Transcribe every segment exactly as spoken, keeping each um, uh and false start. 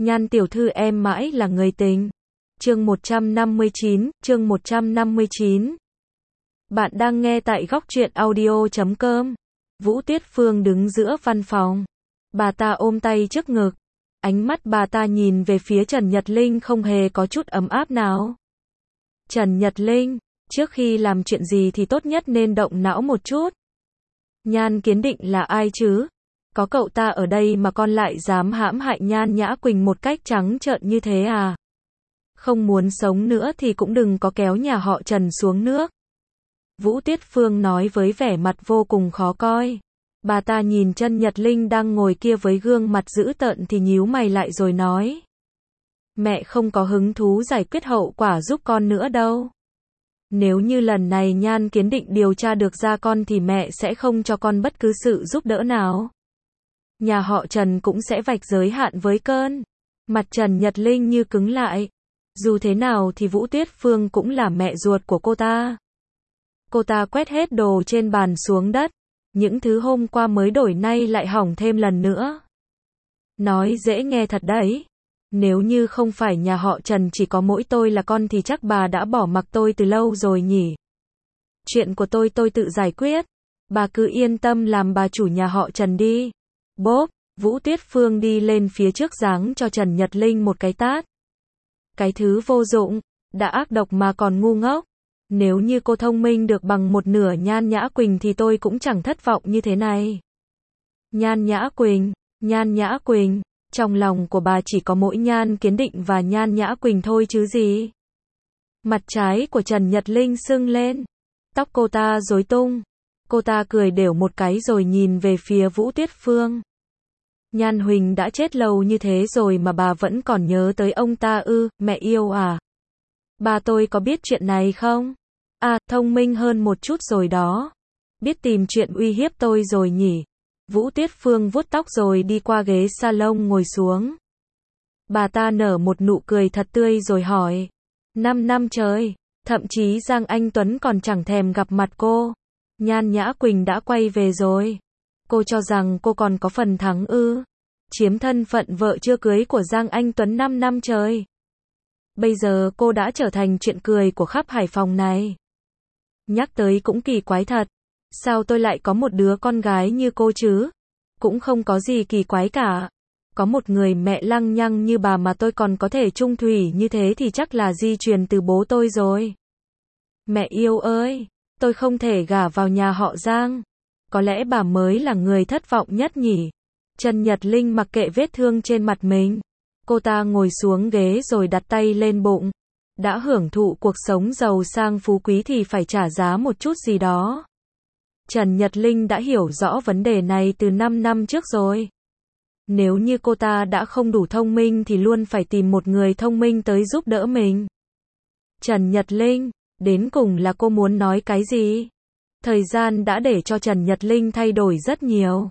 Nhan tiểu thư em mãi là người tình. Chương một trăm năm mươi chín, chương một trăm năm mươi chín. Bạn đang nghe tại góc truyện audio chấm com. Vũ Tuyết Phương đứng giữa văn phòng. Bà ta ôm tay trước ngực. Ánh mắt bà ta nhìn về phía Trần Nhật Linh không hề có chút ấm áp nào. Trần Nhật Linh, trước khi làm chuyện gì thì tốt nhất nên động não một chút. Nhan Kiến Định là ai chứ? Có cậu ta ở đây mà con lại dám hãm hại Nhan Nhã Quỳnh một cách trắng trợn như thế à? Không muốn sống nữa thì cũng đừng có kéo nhà họ Trần xuống nước. Vũ Tuyết Phương nói với vẻ mặt vô cùng khó coi. Bà ta nhìn Trần Nhật Linh đang ngồi kia với gương mặt dữ tợn thì nhíu mày lại rồi nói. Mẹ không có hứng thú giải quyết hậu quả giúp con nữa đâu. Nếu như lần này Nhan Kiến Định điều tra được ra con thì mẹ sẽ không cho con bất cứ sự giúp đỡ nào. Nhà họ Trần cũng sẽ vạch giới hạn với con. Mặt Trần Nhật Linh như cứng lại. Dù thế nào thì Vũ Tuyết Phương cũng là mẹ ruột của cô ta. Cô ta quét hết đồ trên bàn xuống đất. Những thứ hôm qua mới đổi nay lại hỏng thêm lần nữa. Nói dễ nghe thật đấy. Nếu như không phải nhà họ Trần chỉ có mỗi tôi là con thì chắc bà đã bỏ mặc tôi từ lâu rồi nhỉ. Chuyện của tôi tôi tự giải quyết. Bà cứ yên tâm làm bà chủ nhà họ Trần đi. Bốp, Vũ Tuyết Phương đi lên phía trước giáng cho Trần Nhật Linh một cái tát. Cái thứ vô dụng, đã ác độc mà còn ngu ngốc. Nếu như cô thông minh được bằng một nửa Nhan Nhã Quỳnh thì tôi cũng chẳng thất vọng như thế này. Nhan Nhã Quỳnh, Nhan Nhã Quỳnh, trong lòng của bà chỉ có mỗi Nhan Kiến Định và Nhan Nhã Quỳnh thôi chứ gì. Mặt trái của Trần Nhật Linh sưng lên. Tóc cô ta rối tung. Cô ta cười đều một cái rồi nhìn về phía Vũ Tuyết Phương. Nhan Huỳnh đã chết lâu như thế rồi mà bà vẫn còn nhớ tới ông ta ư, mẹ yêu à? Bà tôi có biết chuyện này không? À, thông minh hơn một chút rồi đó. Biết tìm chuyện uy hiếp tôi rồi nhỉ? Vũ Tuyết Phương vuốt tóc rồi đi qua ghế salon ngồi xuống. Bà ta nở một nụ cười thật tươi rồi hỏi. Năm năm trời, thậm chí Giang Anh Tuấn còn chẳng thèm gặp mặt cô. Nhan Nhã Quỳnh đã quay về rồi. Cô cho rằng cô còn có phần thắng ư? Chiếm thân phận vợ chưa cưới của Giang Anh Tuấn năm năm trời. Bây giờ cô đã trở thành chuyện cười của khắp Hải Phòng này. Nhắc tới cũng kỳ quái thật. Sao tôi lại có một đứa con gái như cô chứ? Cũng không có gì kỳ quái cả. Có một người mẹ lăng nhăng như bà mà tôi còn có thể chung thủy như thế thì chắc là di truyền từ bố tôi rồi. Mẹ yêu ơi, tôi không thể gả vào nhà họ Giang. Có lẽ bà mới là người thất vọng nhất nhỉ? Trần Nhật Linh mặc kệ vết thương trên mặt mình. Cô ta ngồi xuống ghế rồi đặt tay lên bụng. Đã hưởng thụ cuộc sống giàu sang phú quý thì phải trả giá một chút gì đó. Trần Nhật Linh đã hiểu rõ vấn đề này từ năm năm trước rồi. Nếu như cô ta đã không đủ thông minh thì luôn phải tìm một người thông minh tới giúp đỡ mình. Trần Nhật Linh, đến cùng là cô muốn nói cái gì? Thời gian đã để cho Trần Nhật Linh thay đổi rất nhiều.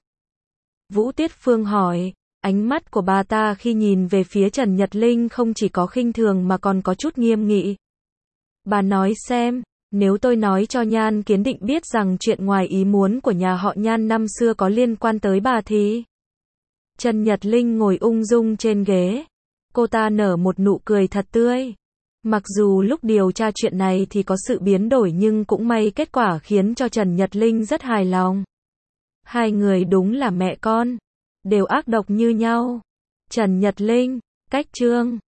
Vũ Tuyết Phương hỏi, ánh mắt của bà ta khi nhìn về phía Trần Nhật Linh không chỉ có khinh thường mà còn có chút nghiêm nghị. Bà nói xem, nếu tôi nói cho Nhan Kiến Định biết rằng chuyện ngoài ý muốn của nhà họ Nhan năm xưa có liên quan tới bà thì... Trần Nhật Linh ngồi ung dung trên ghế. Cô ta nở một nụ cười thật tươi. Mặc dù lúc điều tra chuyện này thì có sự biến đổi nhưng cũng may kết quả khiến cho Trần Nhật Linh rất hài lòng. Hai người đúng là mẹ con. Đều ác độc như nhau. Trần Nhật Linh, cách chương.